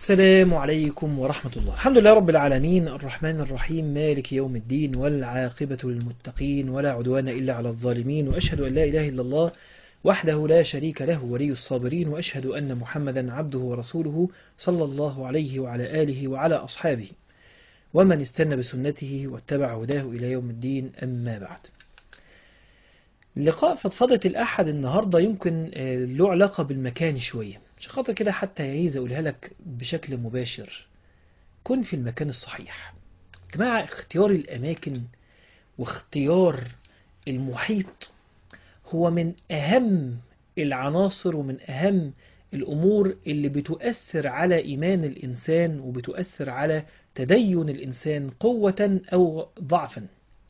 السلام عليكم ورحمة الله. الحمد لله رب العالمين، الرحمن الرحيم، مالك يوم الدين، والعاقبة للمتقين، ولا عدوان إلا على الظالمين، وأشهد أن لا إله إلا الله وحده لا شريك له ولي الصابرين، وأشهد أن محمدا عبده ورسوله صلى الله عليه وعلى آله وعلى أصحابه ومن استنى بسنته واتبع هداه إلى يوم الدين. أما بعد، لقاء فضفضة الأحد النهاردة يمكن له علاقة بالمكان شوية، عشان خاطر كده حتى عايز أقولها لك بشكل مباشر. كن في المكان الصحيح. يا جماعة، اختيار الأماكن واختيار المحيط هو من أهم العناصر ومن أهم الأمور اللي بتؤثر على إيمان الإنسان وبتؤثر على تدين الإنسان قوة أو ضعفا.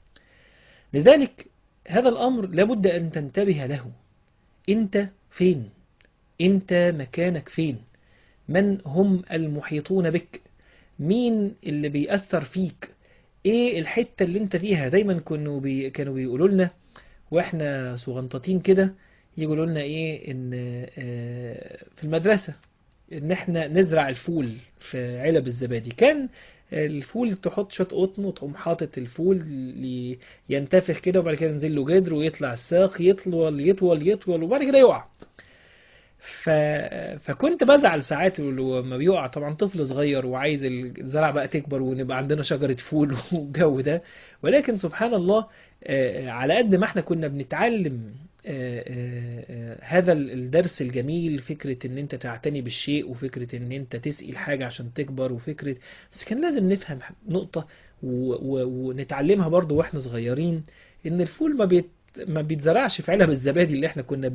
لذلك هذا الأمر لابد أن تنتبه له. أنت فين؟ أنت مكانك فين؟ من هم المحيطون بك؟ مين اللي بيأثر فيك؟ ايه الحتة اللي انت فيها؟ دايما كانوا بيقولوا لنا واحنا صغنطاطين كده، يقولوا لنا ايه ان في المدرسة ان احنا نزرع الفول في علب الزبادي. كان الفول تحط شوية قطن وتقوم حاطط الفول ينتفخ كده، وبعد كده ينزل له جدر ويطلع الساق، يطول يطول يطول وبعد كده يقع. ف... فكنت بزعل ساعات لما بيقع، طبعا طفل صغير وعايز الزرع بقى تكبر ونبقى عندنا شجرة فول والجو ده. ولكن سبحان الله، على قد ما احنا كنا بنتعلم هذا الدرس الجميل، فكرة ان انت تعتني بالشيء وفكرة ان انت تسقي الحاجة عشان تكبر وفكرة، بس كان لازم نفهم نقطة ونتعلمها برضو واحنا صغيرين، ان الفول ما بيتزرعش في علب الزبادي اللي احنا كنا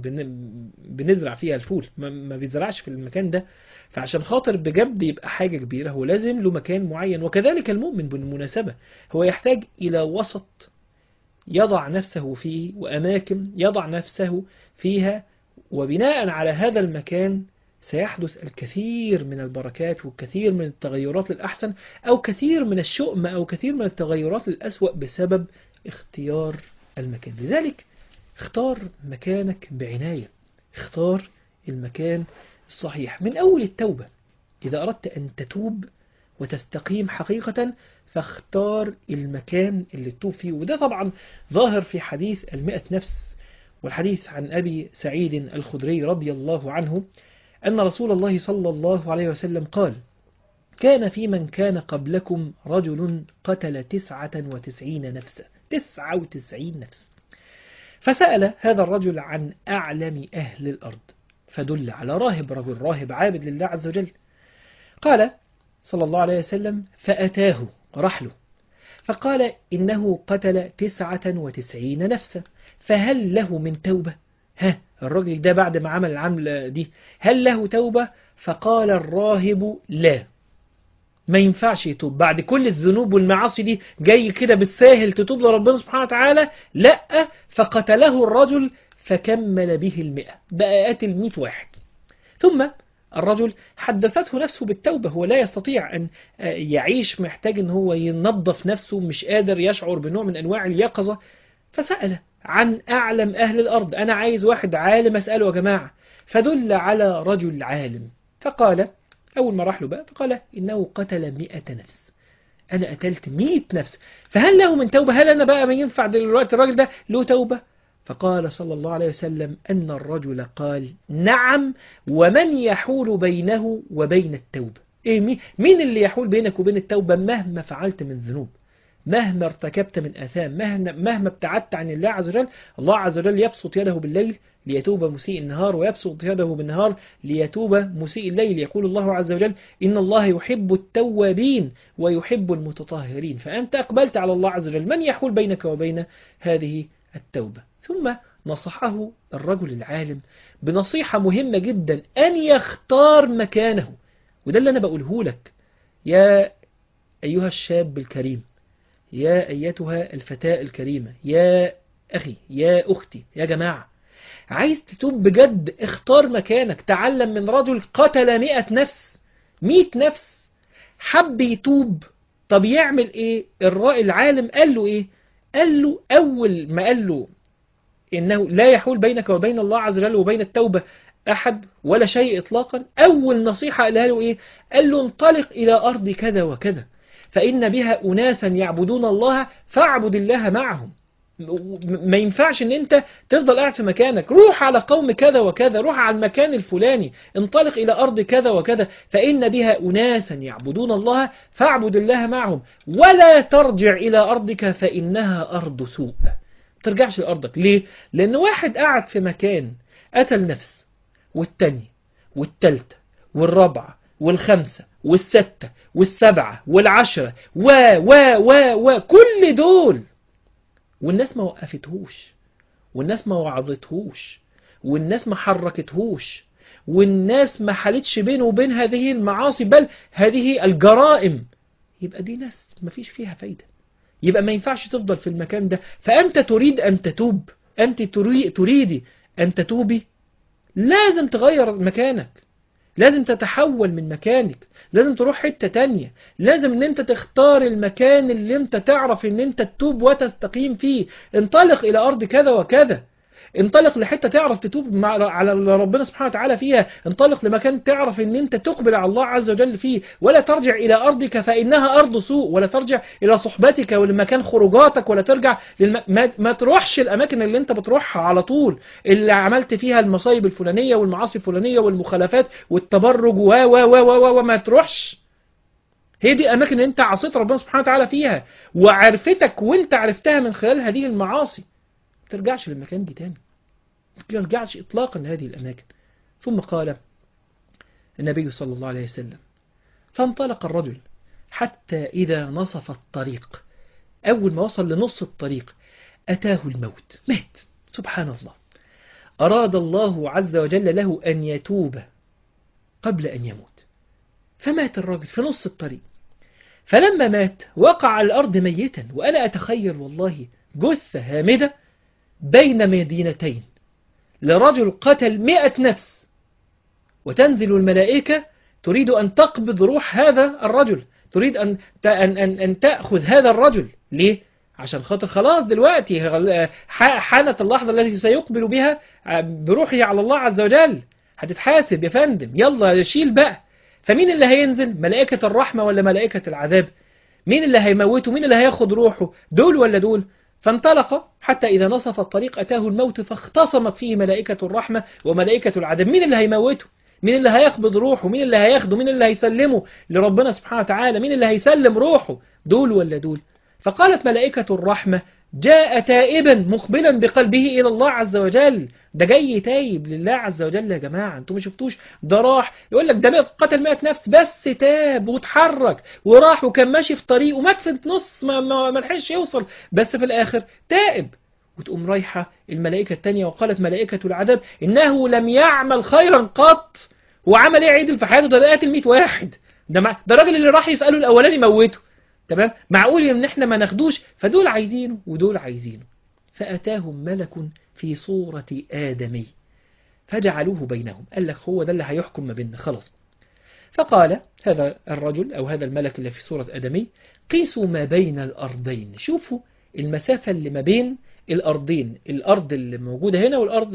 بنزرع فيها الفول، ما بيتزرعش في المكان ده. فعشان خاطر بجد يبقى حاجة كبيرة هو لازم له مكان معين. وكذلك المؤمن بالمناسبة هو يحتاج إلى وسط يضع نفسه فيه وأماكن يضع نفسه فيها، وبناء على هذا المكان سيحدث الكثير من البركات والكثير من التغيرات الأحسن، أو كثير من الشؤم أو كثير من التغيرات الأسوأ بسبب اختيار المكان. لذلك اختار مكانك بعناية، اختار المكان الصحيح من أول التوبة. إذا أردت أن تتوب وتستقيم حقيقة فاختار المكان اللي تتوب فيه. وده طبعا ظاهر في حديث 100 نفس، والحديث عن أبي سعيد الخدري رضي الله عنه أن رسول الله صلى الله عليه وسلم قال: كان في من كان قبلكم رجل قتل 99 نفسا، 99 نفس، فسأل هذا الرجل عن أعلم أهل الأرض، فدل على راهب، رجل راهب عابد لله عز وجل. قال صلى الله عليه وسلم: فأتاه رحله فقال: إنه قتل 99 نفسا، فهل له من توبة؟ الرجل ده بعد ما عمل العملة دي هل له توبة؟ فقال الراهب: لا، ما ينفعش يتوب بعد كل الذنوب والمعاصي دي، جاي كده بالساهل تتوب لربنا سبحانه وتعالى؟ لا. فقتله الرجل فكمل به 100، بقى قاتل 100 واحد. ثم الرجل حدثته نفسه بالتوبة، هو لا يستطيع أن يعيش، محتاج أن هو ينظف نفسه، مش قادر يشعر بنوع من أنواع اليقظة، فسأل عن أعلم أهل الأرض، أنا عايز واحد عالم أسأله يا جماعة. فدل على رجل عالم، فقال أول ما راح له بقى فقال: إنه قتل 100 نفس، أنا قتلت 100 نفس، فهل له من توبة؟ هل أنا بقى ما ينفع دلوقتي الراجل ده له توبة؟ فقال صلى الله عليه وسلم أن الرجل قال: نعم، ومن يحول بينه وبين التوبة؟ إيه مين اللي يحول بينك وبين التوبة؟ مهما فعلت من ذنوب، مهما ارتكبت من آثام، مهما ابتعدت عن الله عز وجل. الله عز وجل يبسط يده بالليل ليتوب مسيء النهار، ويبسط يده بالنهار ليتوب مسيء الليل. يقول الله عز وجل: إن الله يحب التوابين ويحب المتطهرين. فأنت أقبلت على الله عز وجل، من يحول بينك وبين هذه التوبة؟ ثم نصحه الرجل العالم بنصيحة مهمة جدا، أن يختار مكانه. وده اللي أنا بقوله لك يا أيها الشاب الكريم، يا أيتها الفتاة الكريمة، يا أخي، يا أختي، يا جماعة، عايز تتوب بجد اختار مكانك. تعلم من رجل قتل 100 نفس، 100 نفس، حب يتوب. طب يعمل ايه العالم؟ قال له ايه؟ قال له أول ما قال له إنه لا يحول بينك وبين الله عز وجل وبين التوبة أحد ولا شيء إطلاقا. أول نصيحة قالها له إيه؟ قال له انطلق إلى أرض كذا وكذا فإن بها أناسا يعبدون الله فاعبد الله معهم. ما ينفعش ان انت تفضل قاعد في مكانك، روح على قوم كذا وكذا، روح على المكان الفلاني، انطلق الى ارض كذا وكذا فان بها اناسا يعبدون الله فاعبد الله معهم ولا ترجع الى ارضك فانها ارض سوء. ما ترجعش لارضك. ليه؟ لان واحد قاعد في مكان قتل نفس والتاني والتالتة والرابعة والخمسة والستة والسبعة والعشرة كل دول، والناس ما وقفتهوش، والناس ما وعظتهوش، والناس ما حركتهوش، والناس ما حالتش بينه وبين هذه المعاصي بل هذه الجرائم، يبقى دي ناس ما فيش فيها فايدة. يبقى ما ينفعش تفضل في المكان ده. فأنت تريد أن تتوب، أنت تريدي أن تتوبي، لازم تغير مكانك، لازم تتحول من مكانك، لازم تروح حتة تانية، لازم ان انت تختار المكان اللي انت تعرف ان انت تتوب وتستقيم فيه. انطلق الى ارض كذا وكذا، انطلق لحتة تعرف تتوب على ربنا سبحانه وتعالى فيها، انطلق لمكان تعرف ان انت تقبل على الله عز وجل فيه، ولا ترجع الى ارضك فانها ارض سوء، ولا ترجع الى صحبتك ولمكان خروجاتك، ولا ترجع ما تروحش الاماكن اللي انت بتروحها على طول، اللي عملت فيها المصايب الفلانية والمعاصي الفلانية والمخالفات والتبرج وما تروحش. هي دي اماكن اللي انت عصيت ربنا سبحانه وتعالى فيها وعرفتك وانت عرفتها من خلال هذه المعاصي. ما ترجعش للمكان دي تاني، ما ترجعش إطلاقا لهذه الأماكن. ثم قال النبي صلى الله عليه وسلم فانطلق الرجل حتى إذا نصف الطريق، أول ما وصل لنص الطريق أتاه الموت، مات. سبحان الله، أراد الله عز وجل له أن يتوب قبل أن يموت، فمات الرجل في نص الطريق. فلما مات وقع على الأرض ميتا، وأنا أتخيل والله جثة هامدة بين مدينتين لرجل قتل 100 نفس، وتنزل الملائكة تريد أن تقبض روح هذا الرجل، تريد أن تأخذ هذا الرجل. ليه؟ عشان خاطر خلاص دلوقتي حانت اللحظة التي سيقبل بها بروحه على الله عز وجل، هتتحاسب يا فندم، يلا شيل بقى. فمين اللي هينزل؟ ملائكة الرحمة ولا ملائكة العذاب؟ مين اللي هيموته؟ مين اللي هياخد روحه؟ دول ولا دول؟ فانطلق حتى إذا نصف الطريق أتاه الموت فاختصمت فيه ملائكة الرحمة وملائكة العذاب. مين اللي هيموته؟ مين اللي هيقبض روحه؟ مين اللي هياخده؟ مين اللي هيسلمه لربنا سبحانه وتعالى؟ مين اللي هيسلم روحه؟ دول ولا دول؟ فقالت ملائكة الرحمة جاء تائبا مقبلا بقلبه إلى الله عز وجل، ده جاي تايب لله عز وجل. يا جماعة انتوا ما شفتوش؟ ده راح يقول لك ده قتل 100 نفس بس تاب وتحرك وراح وكان ماشي في طريق ومات في نص ما لحقش يوصل، بس في الآخر تائب. وتقوم رايحة الملائكة التانية وقالت ملائكة العذاب إنه لم يعمل خيرا قط، وعمل ايه عدل في حياته؟ ده قاتل 100 واحد، ده الراجل اللي راح يسأله الأولاني موته. تمام؟ معقول ان احنا ما ناخدوش؟ فدول عايزينه ودول عايزينه. فأتاهم ملك في صورة آدمي فجعلوه بينهم، قال لك هو ده اللي هيحكم ما بيننا خلاص. فقال هذا الرجل أو هذا الملك اللي في صورة آدمي قيسوا ما بين الأرضين، شوفوا المسافة اللي ما بين الأرضين، الأرض اللي موجودة هنا والأرض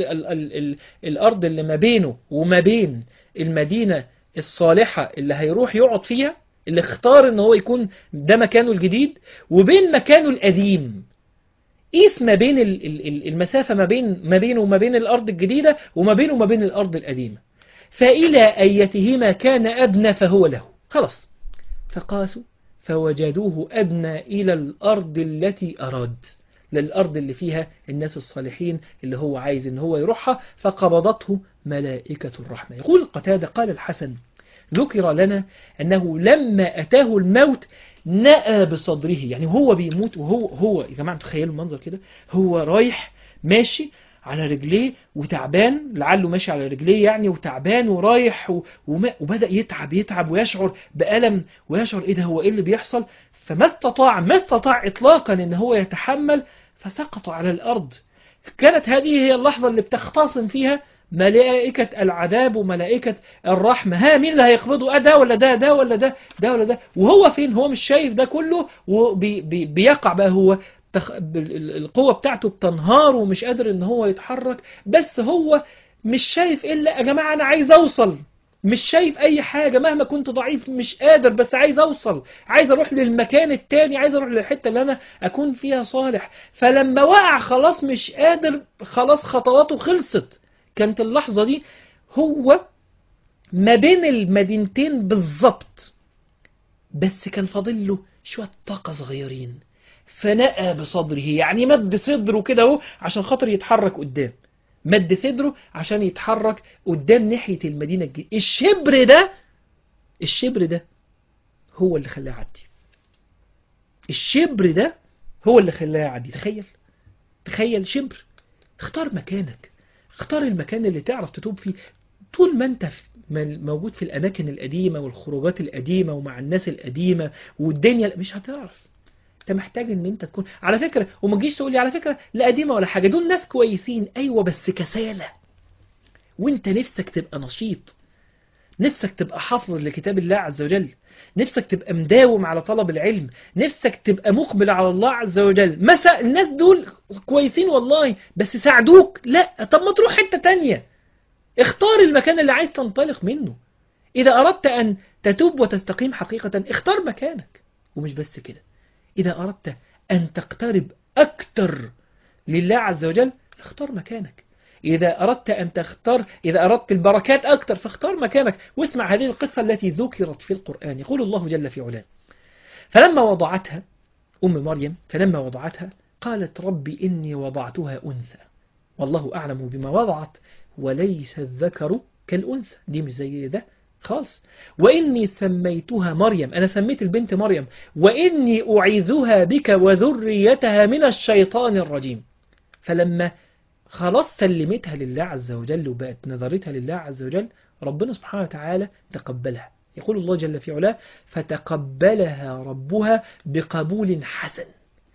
الأرض اللي ما بينه وما بين المدينة الصالحة اللي هيروح يقعد فيها، اللي اختار ان هو يكون ده مكانه الجديد، وبين مكانه القديم. قيس ما بين المسافة ما بينه وما بين الأرض الجديدة وما بينه وما بين الأرض القديمة، فإلى أيتهما كان أدنى فهو له. خلاص، فقاسوا فوجدوه أدنى إلى الأرض التي أراد، للأرض اللي فيها الناس الصالحين اللي هو عايز ان هو يروحها، فقبضته ملائكة الرحمة. يقول قتادة قال الحسن ذكر لنا أنه لما أتاه الموت نأى بصدره، يعني هو بيموت وهو يا جماعة تخيلوا المنظر كده، هو رايح ماشي على رجليه وتعبان، لعله ماشي على رجليه يعني وتعبان ورايح وبدأ يتعب ويشعر بألم ويشعر ايه ده، هو ايه اللي بيحصل؟ فما استطاع إطلاقا ان هو يتحمل، فسقط على الأرض. كانت هذه هي اللحظة اللي بتختصم فيها ملائكة العذاب وملائكة الرحمة، ها مين اللي هيقبضه؟ ده ولا ده ولا ده ولا ده؟ وهو فين؟ هو مش شايف ده كله، وبيقع بقى هو القوة بتاعته بتنهار ومش قادر ان هو يتحرك، بس هو مش شايف إلا يا جماعة أنا عايز أوصل، مش شايف أي حاجة مهما كنت ضعيف، مش قادر، بس عايز أوصل، عايز أروح للمكان التاني، عايز أروح للحتة اللي أنا أكون فيها صالح. فلما وقع خلاص مش قادر، خلاص خطواته خلصت. كانت اللحظة دي هو ما بين المدينتين بالظبط، بس كان فاضل له شوية طاقة صغيرين، فنأى بصدره، يعني مد صدره كده اهو عشان خاطر يتحرك قدام، مد صدره عشان يتحرك قدام ناحية المدينة الجديدة. الشبر ده هو اللي خلاه يعدي. الشبر ده هو اللي خلاه يعدي. تخيل شبر. اختار مكانك، اختار المكان اللي تعرف تتوب فيه. طول ما انت موجود في الأماكن القديمة والخروجات القديمة ومع الناس القديمة والدنيا، مش هتعرف. انت محتاج ان انت تكون على فكرة، وما تجيش تقول لي على فكرة لا قديمة ولا حاجة، دول ناس كويسين، ايوه بس كسالة. وانت نفسك تبقى نشيط، نفسك تبقى حافظ لكتاب الله عز وجل، نفسك تبقى مداوم على طلب العلم، نفسك تبقى مقبل على الله عز وجل. مثلا الناس دول كويسين والله بس ساعدوك؟ لا. طب ما تروح حتة تانية، اختار المكان اللي عايز تنطلق منه. إذا أردت أن تتوب وتستقيم حقيقة اختار مكانك. ومش بس كده، إذا أردت أن تقترب أكتر لله عز وجل اختار مكانك. إذا أردت البركات أكتر فاختار مكانك. واسمع هذه القصة التي ذكرت في القرآن. يقول الله جل في علاه: فلما وضعتها أم مريم فلما وضعتها قالت ربي إني وضعتها أنثى والله أعلم بما وضعت وليس الذكر كالأنثى. دي مش زي ده خالص. وإني سميتها مريم، أنا سميت البنت مريم، وإني أعيذها بك وذريتها من الشيطان الرجيم. فلما خلاص سلمتها لله عز وجل وبقت نظرتها لله عز وجل، ربنا سبحانه وتعالى تقبلها. يقول الله جل في علاه: فتقبلها ربها بقبول حسن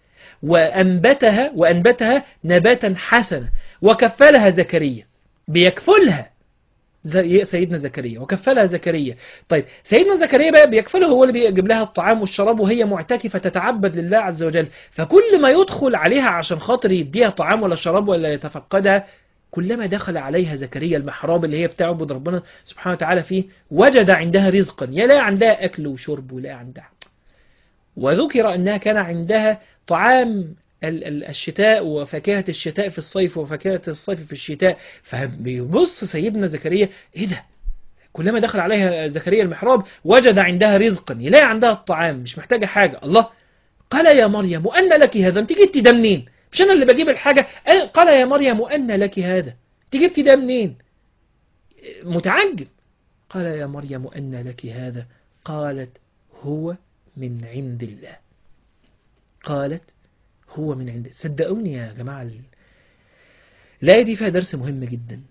وأنبتها نباتا حسنا وكفلها زكريا. بيكفلها سيدنا زكريا وكفلها زكريا. طيب سيدنا زكريا بقى بيكفله، هو اللي بيجيب لها الطعام والشراب وهي معتكفة تتعبد لله عز وجل. فكل ما يدخل عليها عشان خاطر يديها طعام ولا شراب ولا يتفقدها، كلما دخل عليها زكريا المحراب اللي هي بتعبد ربنا سبحانه وتعالى فيه وجد عندها رزقا، لا عندها أكل وشرب ولا عندها. وذكر أنها كان عندها طعام الشتاء وفاكهة الشتاء في الصيف وفاكهة الصيف في الشتاء. فبيبص سيدنا زكريا: إيه ده؟ كلما دخل عليها زكريا المحراب وجد عندها رزقا، يلاقي عندها الطعام، مش محتاجة حاجة. الله قال يا مريم أن لك هذا؟ انت جبتي ده منين؟ مش أنا اللي بجيب الحاجة. قال يا مريم أن لك هذا؟ انت جبتي ده منين؟ متعجب. قال يا مريم أن لك هذا؟ قالت هو من عند الله. قالت هو من عند. صدقوني يا جماعة الآية دي فيها درس مهم جدا.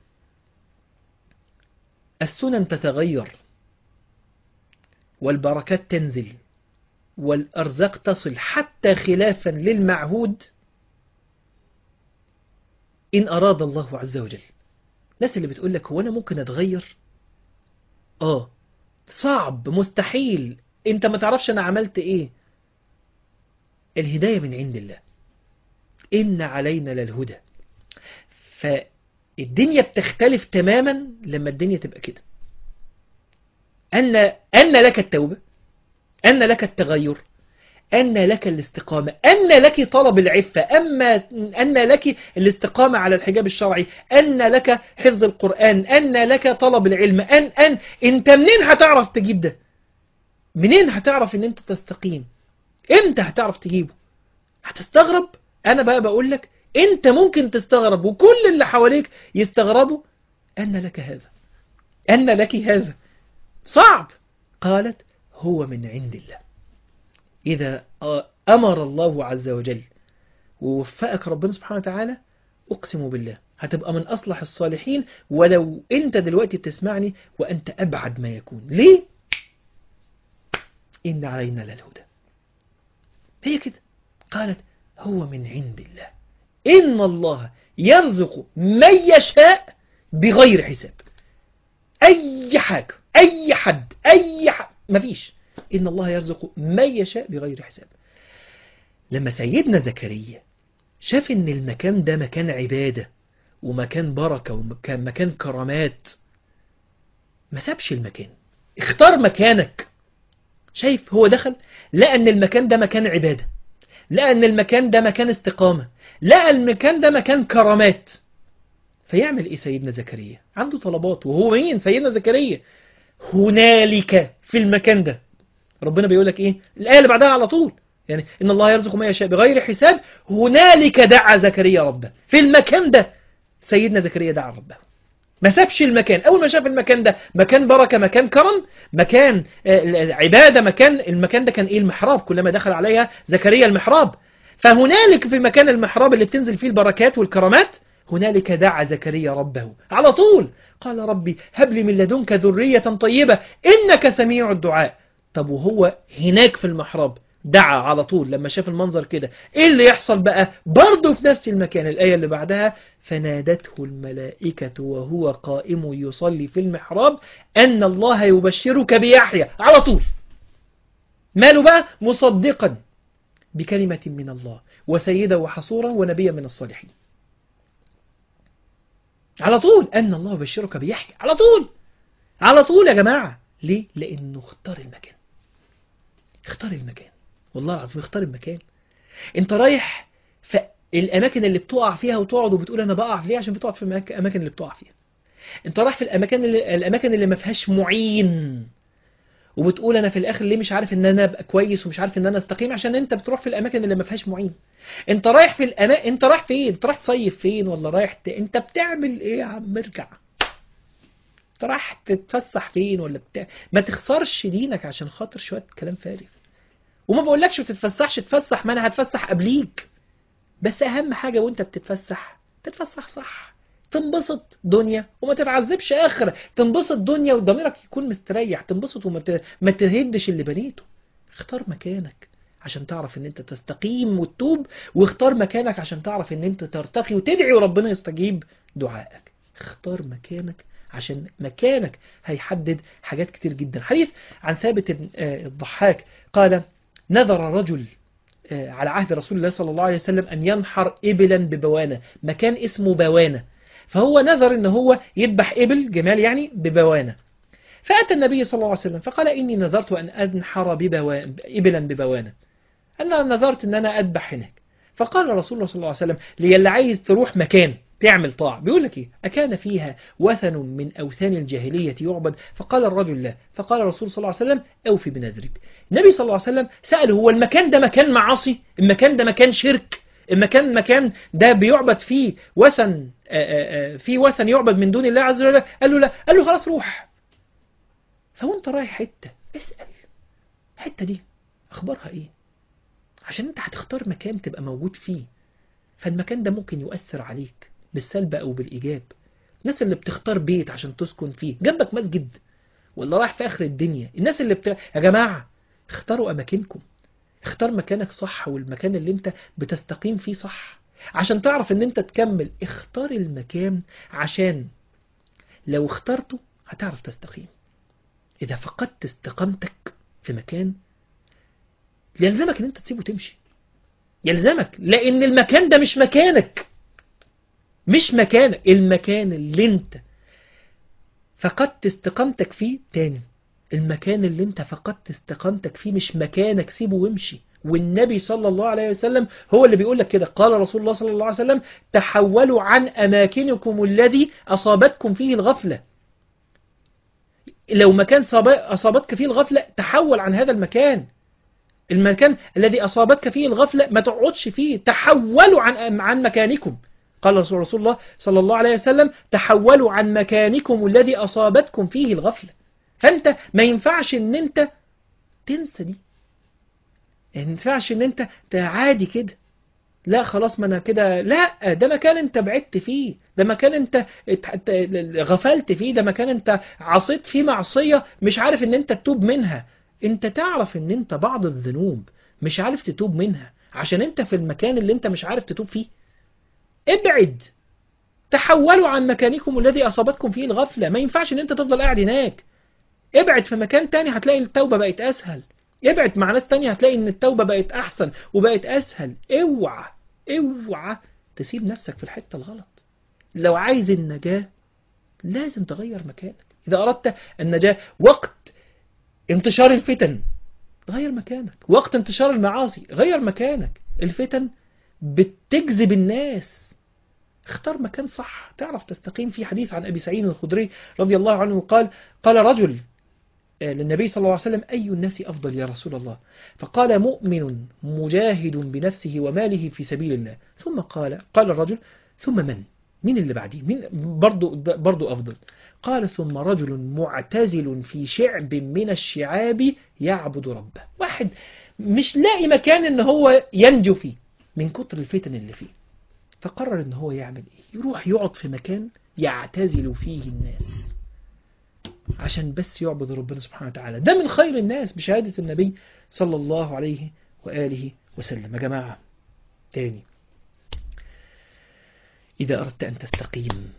السنن تتغير والبركات تنزل والأرزاق تصل حتى خلافا للمعهود إن أراد الله عز وجل. الناس اللي بتقول لك هو أنا ممكن أتغير؟ صعب، مستحيل، أنت ما تعرفش أنا عملت إيه. الهداية من عند الله. إن علينا للهدى. فالدنيا بتختلف تماما لما الدنيا تبقى كده. أن لك التوبة، أن لك التغير، أن لك الاستقامة، أن لك طلب العفة، أن لك الاستقامة على الحجاب الشرعي، أن لك حفظ القرآن، أن لك طلب العلم، أنت منين هتعرف تجيب ده؟ منين هتعرف أن أنت تستقيم؟ إمتى هتعرف تجيبه؟ هتستغرب. أنا بقى بقول لك أنت ممكن تستغرب وكل اللي حواليك يستغربوا. أن لك هذا، أن لك هذا صعب. قالت هو من عند الله. إذا أمر الله عز وجل ووفقك ربنا سبحانه وتعالى أقسم بالله هتبقى من أصلح الصالحين، ولو أنت دلوقتي بتسمعني وأنت أبعد ما يكون. ليه؟ إن علينا للهدى. هي كده. قالت هو من عند الله إن الله يرزق من يشاء بغير حساب. أي حاجة، أي حد، مفيش. إن الله يرزق من يشاء بغير حساب. لما سيدنا زكريا شاف إن المكان ده مكان عبادة ومكان بركة ومكان كرامات، ما سابش المكان، اختار مكانك. شايف هو دخل لقى ان المكان ده مكان عبادة، لقى ان المكان ده مكان استقامة، لقى المكان ده مكان كرامات. فيعمل ايه سيدنا زكريا؟ عنده طلبات، وهو مين سيدنا زكريا؟ هنالك في المكان ده ربنا بيقول لك ايه الآية اللي بعدها على طول، يعني إن الله يرزق ما يشاء بغير حساب. هنالك دعا زكريا ربه، في المكان ده سيدنا زكريا دعا ربه، ما سابش المكان. أول ما شاف المكان ده مكان بركة، مكان كرم، مكان عبادة، المكان ده كان إيه؟ المحراب، كلما دخل عليها زكريا المحراب. فهنالك في مكان المحراب اللي بتنزل فيه البركات والكرامات، هنالك دعا زكريا ربه على طول. قال ربي هب لي من لدنك ذرية طيبة إنك سميع الدعاء. طب وهو هناك في المحراب دعا على طول لما شاف المنظر كده، ايه اللي يحصل بقى؟ برضه في نفس المكان الآية اللي بعدها فنادته الملائكة وهو قائم يصلي في المحراب أن الله يبشرك بيحيى. على طول ماله بقى؟ مصدقا بكلمة من الله وسيدا وحصورا ونبيا من الصالحين. على طول أن الله يبشرك بيحيى، على طول، على طول يا جماعة. ليه؟ لأنه اختار المكان، اختار المكان، والله العظيم اختار المكان. انت رايح في الأماكن اللي بتقع فيها وتقعد وبتقول أنا بقع ليه؟ عشان بتقعد في الأماكن اللي بتقع فيها. انت رايح في الأماكن اللي ما فيهاش معين، وبتقول أنا في الآخر ليه مش عارف إن أنا أبقى كويس ومش عارف إن أنا أستقيم، عشان أنت بتروح في الأماكن اللي ما فيهاش معين. انت رايح في انت رايح فين؟ انت رايح تصيف فين؟ ولا رايح انت بتعمل ايه يا عم؟ ارجع. انت رايح تتفسح فين؟ ولا ما تخسرش دينك عشان خاطر شوية كلام فارغ. وما بقولكش ما تتفسحش، تفسح، ما انا هتفسح قبليك. بس اهم حاجة وانت بتتفسح تتفسح صح، تنبسط دنيا وما تتعذبش اخرة، تنبسط دنيا وضميرك يكون مستريح، تنبسط ما تهدش اللي بنيته. اختار مكانك عشان تعرف ان انت تستقيم وتتوب، واختار مكانك عشان تعرف ان انت ترتقي وتدعي وربنا يستجيب دعائك. اختار مكانك عشان مكانك هيحدد حاجات كتير جدا. حديث عن ثابت الضحاك قال نذر رجل على عهد رسول الله صلى الله عليه وسلم أن ينحر إبلا ببوانة، مكان اسمه بوانة. فهو نذر أن هو يذبح إبل، جمال يعني، ببوانة. فأتى النبي صلى الله عليه وسلم فقال إني نذرت أن أنحر إبلا ببوانة، أنا نذرت أن أنا أذبح هناك. فقال رسول الله صلى الله عليه وسلم للي عايز تروح مكان تعمل طاعة، بيقول لك إيه؟ أكان فيها وثن من أوثان الجاهلية يعبد؟ فقال الرجل لا. فقال الرسول صلى الله عليه وسلم أوفي بنذرك. النبي صلى الله عليه وسلم سأله هو المكان ده مكان معاصي؟ المكان ده مكان شرك؟ المكان ده بيعبد فيه وثن، في وثن يعبد من دون الله عز وجل؟ قال له لا. قال له خلاص روح. فوانت رايح حتة اسأل الحتة دي أخبارها إيه، عشان انت هتختار مكان تبقى موجود فيه، فالمكان ده ممكن يؤثر عليك بالسلب أو بالإيجاب. الناس اللي بتختار بيت عشان تسكن فيه جنبك مسجد ولا رايح في آخر الدنيا، الناس اللي يا جماعة اختاروا أماكنكم، اختار مكانك صح والمكان اللي انت بتستقيم فيه صح عشان تعرف ان انت تكمل. اختار المكان عشان لو اخترته هتعرف تستقيم. إذا فقدت استقامتك في مكان يلزمك ان انت تسيبه تمشي، يلزمك، لان المكان ده مش مكانك، مش مكانك. المكان اللي انت فقدت استقامتك فيه، تاني، المكان اللي انت فقدت استقامتك فيه مش مكانك، سيبه وامشي. والنبي صلى الله عليه وسلم هو اللي بيقول لك كده، قال رسول الله صلى الله عليه وسلم تحولوا عن أماكنكم الذي أصابتكم فيه الغفلة. لو مكان أصابتك فيه الغفلة تحول عن هذا المكان. المكان الذي أصابتك فيه الغفلة ما تقعدش فيه، تحولوا عن مكانكم. قال رسول الله صلى الله عليه وسلم تحولوا عن مكانكم الذي أصابتكم فيه الغفلة. فأنت ما ينفعش ان انت تنسى دي، ما ينفعش ان انت عادي كده، لا خلاص ما انا كده، لا، ده مكان انت بعدت فيه، ده مكان انت غفلت فيه، ده مكان انت عصيت فيه معصية مش عارف ان انت تتوب منها. انت تعرف ان انت بعض الذنوب مش عارف تتوب منها عشان انت في المكان اللي انت مش عارف تتوب فيه. ابعد، تحولوا عن مكانكم الذي أصابتكم فيه الغفلة. ما ينفعش ان انت تفضل قاعد هناك، ابعد في مكان تاني هتلاقي التوبة بقت أسهل، ابعد مع ناس تانية هتلاقي ان التوبة بقت أحسن وبقت أسهل. اوعى تسيب نفسك في الحتة الغلط، لو عايز النجاة لازم تغير مكانك. إذا أردت النجاة وقت انتشار الفتن غير مكانك، وقت انتشار المعاصي غير مكانك. الفتن بتجذب الناس، اختار مكان صح تعرف تستقيم فيه. حديث عن أبي سعيد الخدري رضي الله عنه قال رجل للنبي صلى الله عليه وسلم: أي الناس أفضل يا رسول الله؟ فقال: مؤمن مجاهد بنفسه وماله في سبيل الله. ثم قال الرجل: ثم من؟ مين اللي بعديه؟ مين برضو أفضل؟ قال: ثم رجل معتزل في شعب من الشعاب يعبد ربه. واحد مش لاقي مكان ان هو ينجو فيه من كتر الفتن اللي فيه، فقرر ان هو يعمل ايه؟ يروح يقعد في مكان يعتزل فيه الناس عشان بس يعبد ربنا سبحانه وتعالى. ده من خير الناس بشهادة النبي صلى الله عليه وآله وسلم. يا جماعة تاني، إذا أردت أن تستقيم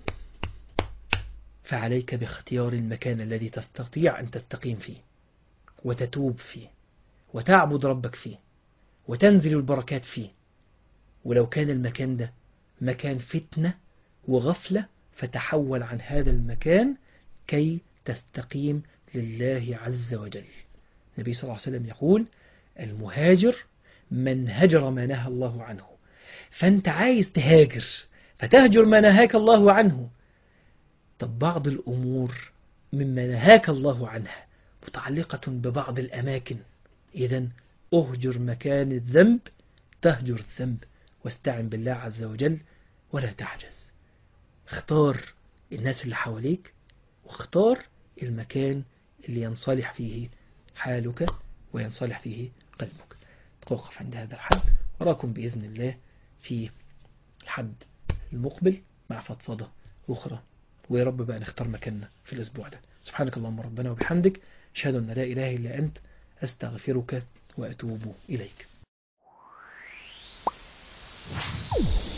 فعليك باختيار المكان الذي تستطيع أن تستقيم فيه وتتوب فيه وتعبد ربك فيه وتنزل البركات فيه. ولو كان المكان ده مكان فتنة وغفلة فتحول عن هذا المكان كي تستقيم لله عز وجل. النبي صلى الله عليه وسلم يقول: المهاجر من هجر ما نهى الله عنه. فأنت عايز تهاجر فتهجر ما نهاك الله عنه. طب بعض الأمور مما نهاك الله عنها متعلقة ببعض الأماكن، إذن أهجر مكان الذنب تهجر الذنب، واستعن بالله عز وجل ولا تعجز. اختار الناس اللي حواليك واختار المكان اللي ينصلح فيه حالك وينصلح فيه قلبك. توقف عند هذا الحد، وراكم بإذن الله في الحد المقبل مع فضفضة أخرى، ويا رب بقى نختار مكاننا في الأسبوع ده. سبحانك اللهم ربنا وبحمدك، أشهد أن لا إله إلا أنت، أستغفرك وأتوب إليك.